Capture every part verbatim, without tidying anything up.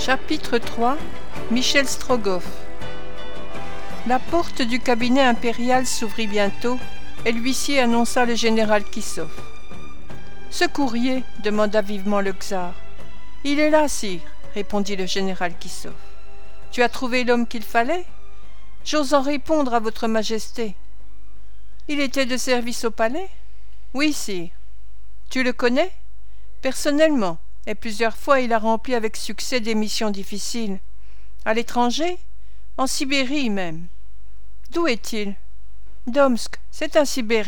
Chapitre trois. Michel Strogoff. La porte du cabinet impérial s'ouvrit bientôt, et l'huissier annonça le général Kissoff. « Ce courrier ?» demanda vivement le czar. « Il est là, sire, » répondit le général Kissoff. « Tu as trouvé l'homme qu'il fallait ? J'ose en répondre à votre majesté. »« Il était de service au palais ? » ?»« Oui, sire. »« Tu le connais ? » ?»« Personnellement, et plusieurs fois il a rempli avec succès des missions difficiles. »« À l'étranger ? » ?»« En Sibérie même. »« D'où est-il ? » ?»« D'Omsk, c'est un Sibérien. »«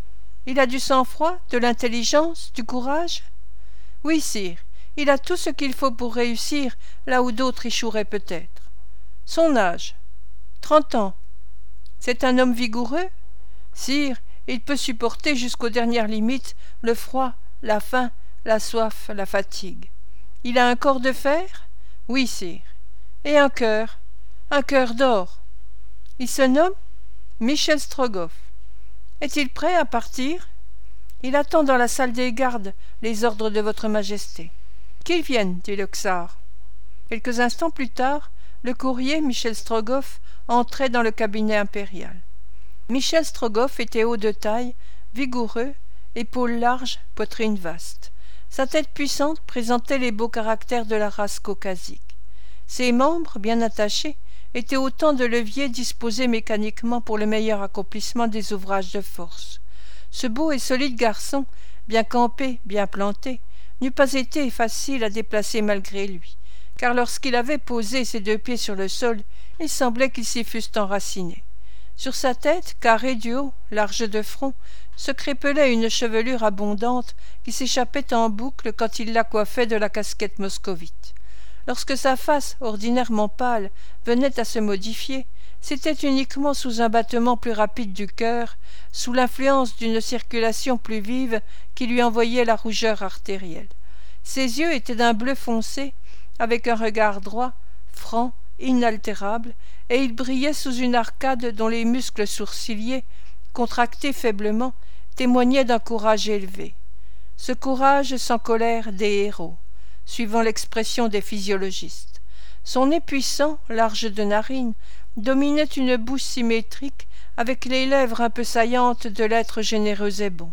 Il a du sang-froid, de l'intelligence, du courage ? » ?»« Oui, sire, il a tout ce qu'il faut pour réussir là où d'autres échoueraient peut-être. »« Son âge ? » ?»« Trente ans. »« C'est un homme vigoureux ? » ?»« Sire, il peut supporter jusqu'aux dernières limites le froid, la faim, la soif, la fatigue. »« Il a un corps de fer ? » ?»« Oui, sire. »« Et un cœur ? » ?»« Un cœur d'or. »« Il se nomme ? » ?»« Michel Strogoff. »« Est-il prêt à partir ? » ?»« Il attend dans la salle des gardes les ordres de votre majesté. »« Qu'il vienne, dit le czar. » Quelques instants plus tard, le courrier Michel Strogoff entrait dans le cabinet impérial. Michel Strogoff était haut de taille, vigoureux, épaules larges, poitrine vaste. Sa tête puissante présentait les beaux caractères de la race caucasique. Ses membres, bien attachés, étaient autant de leviers disposés mécaniquement pour le meilleur accomplissement des ouvrages de force. Ce beau et solide garçon, bien campé, bien planté, n'eût pas été facile à déplacer malgré lui, car lorsqu'il avait posé ses deux pieds sur le sol, il semblait qu'ils s'y fussent enracinés. Sur sa tête, carrée du haut, large de front, se crépelait une chevelure abondante qui s'échappait en boucle quand il la coiffait de la casquette moscovite. Lorsque sa face, ordinairement pâle, venait à se modifier, c'était uniquement sous un battement plus rapide du cœur, sous l'influence d'une circulation plus vive qui lui envoyait la rougeur artérielle. Ses yeux étaient d'un bleu foncé, avec un regard droit, franc, inaltérable, et il brillait sous une arcade dont les muscles sourciliers, contractés faiblement, témoignaient d'un courage élevé. Ce courage sans colère des héros, suivant l'expression des physiologistes. Son nez puissant, large de narines, dominait une bouche symétrique avec les lèvres un peu saillantes de l'être généreux et bon.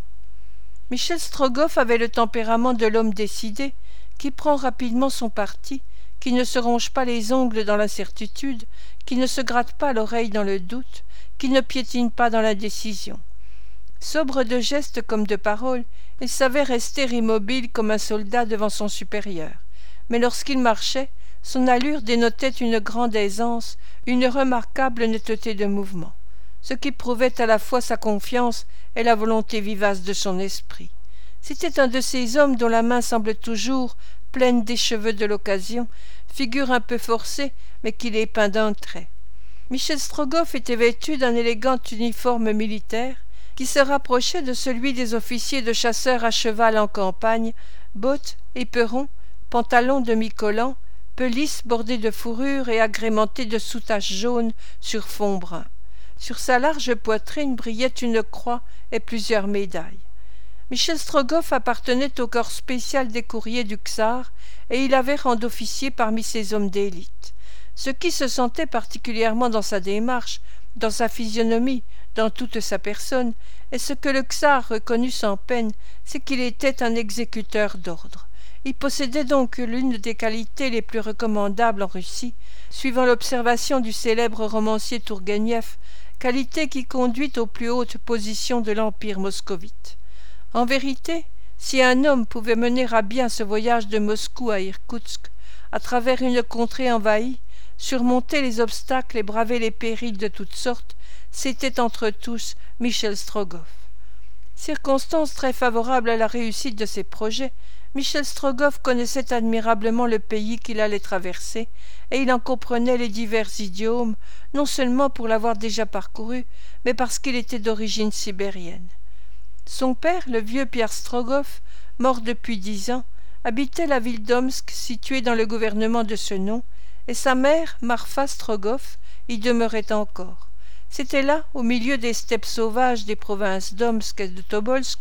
Michel Strogoff avait le tempérament de l'homme décidé, qui prend rapidement son parti, qui ne se ronge pas les ongles dans l'incertitude, qui ne se gratte pas l'oreille dans le doute, qui ne piétine pas dans l'indécision. Sobre de gestes comme de paroles, il savait rester immobile comme un soldat devant son supérieur, mais lorsqu'il marchait, son allure dénotait une grande aisance, une remarquable netteté de mouvement, ce qui prouvait à la fois sa confiance et la volonté vivace de son esprit. C'était un de ces hommes dont la main semble toujours pleine des cheveux de l'occasion, figure un peu forcée, mais qui les peint d'un trait. Michel Strogoff était vêtu d'un élégant uniforme militaire, qui se rapprochait de celui des officiers de chasseurs à cheval en campagne, bottes, éperons, pantalons demi-collants, pelisse bordée de fourrure et agrémentée de soutaches jaunes sur fond brun. Sur sa large poitrine brillait une croix et plusieurs médailles. Michel Strogoff appartenait au corps spécial des courriers du czar et il avait rang d'officier parmi ses hommes d'élite. Ce qui se sentait particulièrement dans sa démarche, dans sa physionomie, dans toute sa personne, et ce que le czar reconnut sans peine, c'est qu'il était un exécuteur d'ordre. Il possédait donc l'une des qualités les plus recommandables en Russie, suivant l'observation du célèbre romancier Tourguenieff, qualité qui conduit aux plus hautes positions de l'empire moscovite. En vérité, si un homme pouvait mener à bien ce voyage de Moscou à Irkoutsk, à travers une contrée envahie, surmonter les obstacles et braver les périls de toutes sortes, c'était entre tous Michel Strogoff. Circonstance très favorable à la réussite de ses projets, Michel Strogoff connaissait admirablement le pays qu'il allait traverser, et il en comprenait les divers idiomes, non seulement pour l'avoir déjà parcouru, mais parce qu'il était d'origine sibérienne. Son père, le vieux Pierre Strogoff, mort depuis dix ans, habitait la ville d'Omsk située dans le gouvernement de ce nom, et sa mère, Marfa Strogoff, y demeurait encore. C'était là, au milieu des steppes sauvages des provinces d'Omsk et de Tobolsk,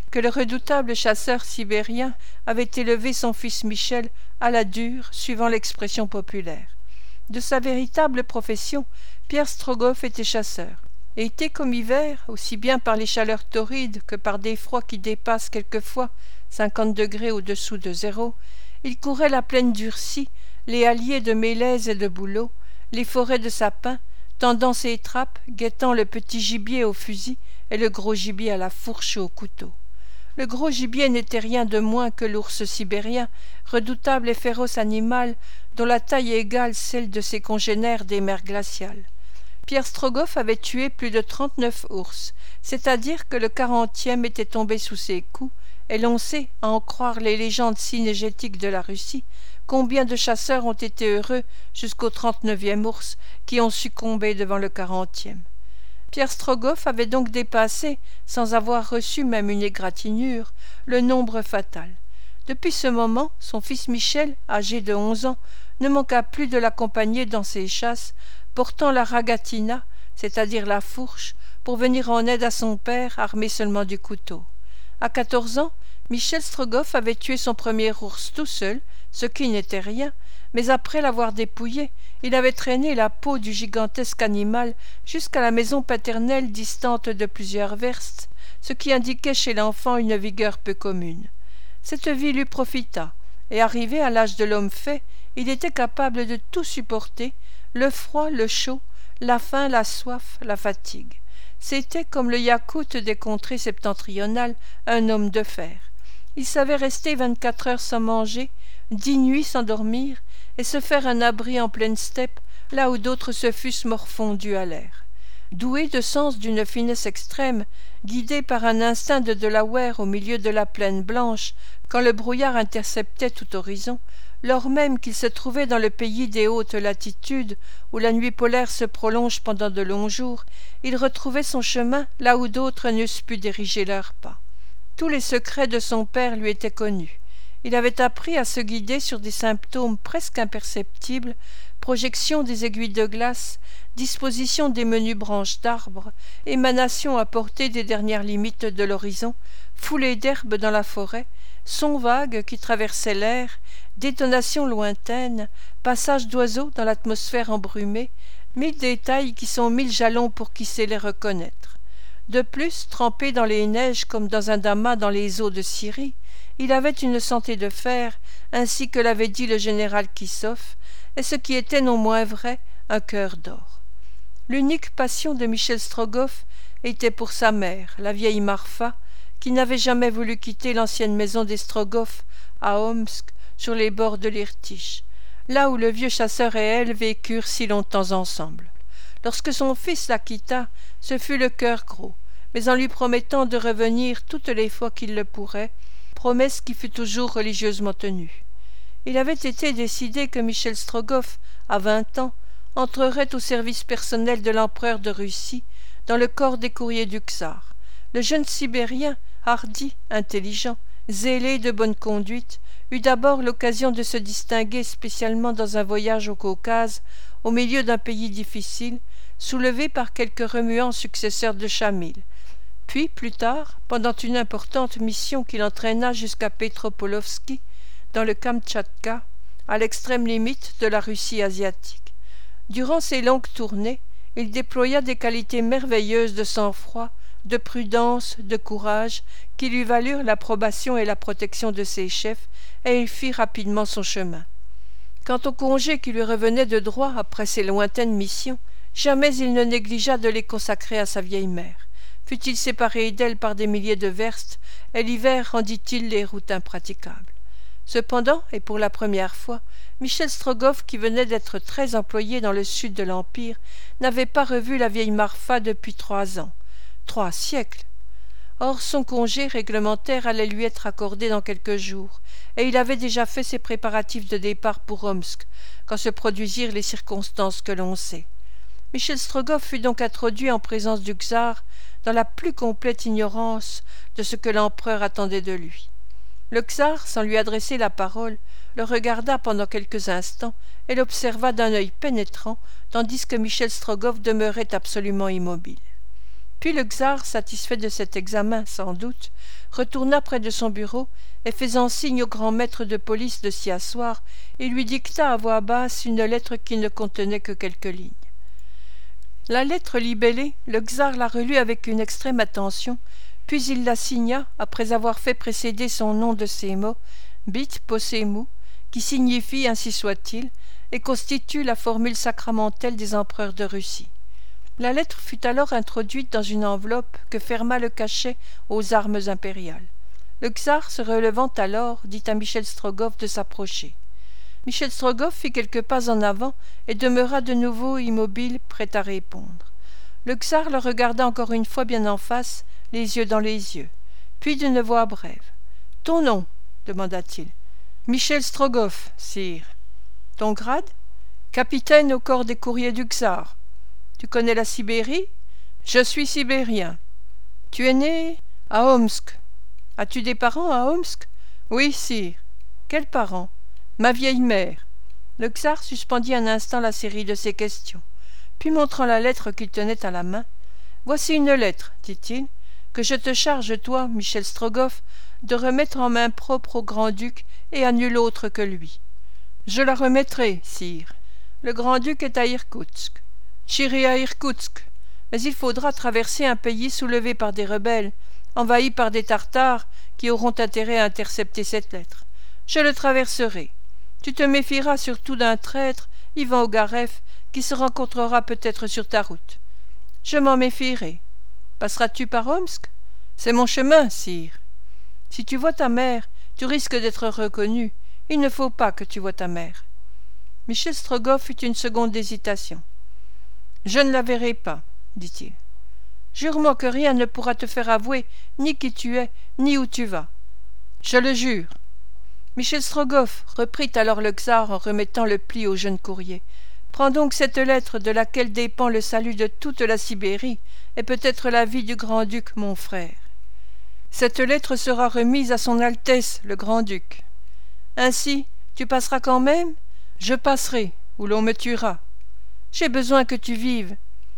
que le redoutable chasseur sibérien avait élevé son fils Michel à la dure, suivant l'expression populaire. De sa véritable profession, Pierre Strogoff était chasseur. Été comme hiver, aussi bien par les chaleurs torrides que par des froids qui dépassent quelquefois cinquante degrés au-dessous de zéro, il courait la plaine durcie, les halliers de mélèzes et de bouleaux, les forêts de sapins, tendant ses trappes, guettant le petit gibier au fusil et le gros gibier à la fourche ou au couteau. Le gros gibier n'était rien de moins que l'ours sibérien, redoutable et féroce animal dont la taille égale celle de ses congénères des mers glaciales. Pierre Strogoff avait tué plus de trente-neuf ours, c'est-à-dire que le quarantième était tombé sous ses coups, et l'on sait, à en croire les légendes cynégétiques de la Russie, combien de chasseurs ont été heureux jusqu'au trente-neuvième ours qui ont succombé devant le quarantième. Pierre Strogoff avait donc dépassé, sans avoir reçu même une égratignure, le nombre fatal. Depuis ce moment, son fils Michel, âgé de onze ans, ne manqua plus de l'accompagner dans ses chasses, portant la ragatina, c'est-à-dire la fourche, pour venir en aide à son père, armé seulement du couteau. À quatorze ans, Michel Strogoff avait tué son premier ours tout seul, ce qui n'était rien, mais après l'avoir dépouillé, il avait traîné la peau du gigantesque animal jusqu'à la maison paternelle distante de plusieurs verstes, ce qui indiquait chez l'enfant une vigueur peu commune. Cette vie lui profita, et arrivé à l'âge de l'homme fait, il était capable de tout supporter, le froid, le chaud, la faim, la soif, la fatigue. C'était, comme le Yakout des contrées septentrionales, un homme de fer. Il savait rester vingt-quatre heures sans manger, dix nuits sans dormir, et se faire un abri en pleine steppe, là où d'autres se fussent morfondus à l'air. Doué de sens d'une finesse extrême, guidé par un instinct de Delaware au milieu de la plaine blanche, quand le brouillard interceptait tout horizon, lors même qu'il se trouvait dans le pays des hautes latitudes, où la nuit polaire se prolonge pendant de longs jours, il retrouvait son chemin là où d'autres n'eussent pu diriger leurs pas. Tous les secrets de son père lui étaient connus. Il avait appris à se guider sur des symptômes presque imperceptibles, projection des aiguilles de glace, disposition des menues branches d'arbres, émanation à portée des dernières limites de l'horizon, foulée d'herbes dans la forêt, sons vagues qui traversaient l'air, détonations lointaines, passage d'oiseaux dans l'atmosphère embrumée, mille détails qui sont mille jalons pour qui sait les reconnaître. De plus, trempé dans les neiges comme dans un damas dans les eaux de Syrie, il avait une santé de fer, ainsi que l'avait dit le général Kissoff, et ce qui était non moins vrai, un cœur d'or. L'unique passion de Michel Strogoff était pour sa mère, la vieille Marfa, qui n'avait jamais voulu quitter l'ancienne maison des Strogoff à Omsk, sur les bords de l'Irtych, là où le vieux chasseur et elle vécurent si longtemps ensemble. Lorsque son fils la quitta, ce fut le cœur gros, mais en lui promettant de revenir toutes les fois qu'il le pourrait, promesse qui fut toujours religieusement tenue. Il avait été décidé que Michel Strogoff, à vingt ans, entrerait au service personnel de l'empereur de Russie, dans le corps des courriers du tsar. Le jeune Sibérien, hardi, intelligent, zélé de bonne conduite, eut d'abord l'occasion de se distinguer spécialement dans un voyage au Caucase, au milieu d'un pays difficile, soulevé par quelques remuants successeurs de Chamil. Puis, plus tard, pendant une importante mission qui l'entraîna jusqu'à Petropolovski, dans le Kamtchatka, à l'extrême limite de la Russie asiatique. Durant ces longues tournées, il déploya des qualités merveilleuses de sang-froid, de prudence, de courage, qui lui valurent l'approbation et la protection de ses chefs, et il fit rapidement son chemin. Quant aux congés qui lui revenaient de droit après ces lointaines missions, jamais il ne négligea de les consacrer à sa vieille mère. Fut-il séparé d'elle par des milliers de verstes, et l'hiver rendit-il les routes impraticables. Cependant, et pour la première fois, Michel Strogoff, qui venait d'être très employé dans le sud de l'Empire, n'avait pas revu la vieille Marfa depuis trois ans. Trois siècles. Or son congé réglementaire allait lui être accordé dans quelques jours, et il avait déjà fait ses préparatifs de départ pour Omsk, quand se produisirent les circonstances que l'on sait. Michel Strogoff fut donc introduit en présence du tsar dans la plus complète ignorance de ce que l'empereur attendait de lui. Le tsar, sans lui adresser la parole, le regarda pendant quelques instants et l'observa d'un œil pénétrant, tandis que Michel Strogoff demeurait absolument immobile. Puis le tsar, satisfait de cet examen, sans doute, retourna près de son bureau et faisant signe au grand maître de police de s'y asseoir, il lui dicta à voix basse une lettre qui ne contenait que quelques lignes. La lettre libellée, le tsar la relut avec une extrême attention, puis il la signa, après avoir fait précéder son nom de ces mots « bit possémou », qui signifie, ainsi soit-il, et constitue la formule sacramentelle des empereurs de Russie. La lettre fut alors introduite dans une enveloppe que ferma le cachet aux armes impériales. Le tsar, se relevant alors, dit à Michel Strogoff de s'approcher. Michel Strogoff fit quelques pas en avant et demeura de nouveau immobile, prêt à répondre. Le tsar le regarda encore une fois bien en face, les yeux dans les yeux, puis d'une voix brève. « Ton nom ?» demanda-t-il. « Michel Strogoff, sire. »« Ton grade ?»« Capitaine au corps des courriers du tsar. »« Tu connais la Sibérie ?»« Je suis sibérien. »« Tu es né à Omsk. »« As-tu des parents à Omsk ?»« Oui, sire. »« Quels parents ?»« Ma vieille mère. » Le tsar suspendit un instant la série de ces questions, puis montrant la lettre qu'il tenait à la main. « Voici une lettre, dit-il, que je te charge, toi, Michel Strogoff, de remettre en main propre au grand-duc et à nul autre que lui. »« Je la remettrai, sire. Le grand-duc est à Irkoutsk. »« J'irai à Irkoutsk, mais il faudra traverser un pays soulevé par des rebelles, envahi par des Tartares qui auront intérêt à intercepter cette lettre. Je le traverserai. Tu te méfieras surtout d'un traître, Ivan Ogareff, qui se rencontrera peut-être sur ta route. Je m'en méfierai. Passeras-tu par Omsk ? C'est mon chemin, sire. Si tu vois ta mère, tu risques d'être reconnu. Il ne faut pas que tu vois ta mère. » Michel Strogoff eut une seconde d'hésitation. « Je ne la verrai pas, dit-il. Jure-moi que rien ne pourra te faire avouer ni qui tu es, ni où tu vas. »« Je le jure. » Michel Strogoff, reprit alors le tsar en remettant le pli au jeune courrier, prends donc cette lettre de laquelle dépend le salut de toute la Sibérie et peut-être la vie du grand-duc mon frère. Cette lettre sera remise à son Altesse le grand-duc. Ainsi, tu passeras quand même ? Je passerai, ou l'on me tuera. J'ai besoin que tu vives.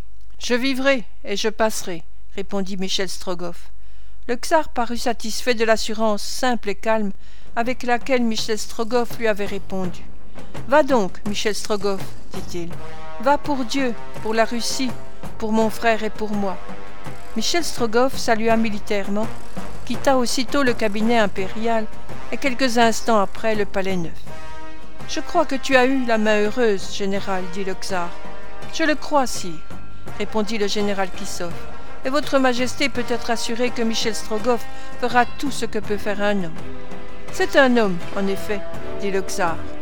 Je vivrai et je passerai, répondit Michel Strogoff. Le tsar parut satisfait de l'assurance simple et calme avec laquelle Michel Strogoff lui avait répondu. « Va donc, Michel Strogoff, dit-il. Va pour Dieu, pour la Russie, pour mon frère et pour moi. » Michel Strogoff salua militairement, quitta aussitôt le cabinet impérial et quelques instants après le palais neuf. « Je crois que tu as eu la main heureuse, général, dit le tsar. »« Je le crois, sire, répondit le général Kissov. Et votre majesté peut être assurée que Michel Strogoff fera tout ce que peut faire un homme. »« C'est un homme, en effet, dit le tsar.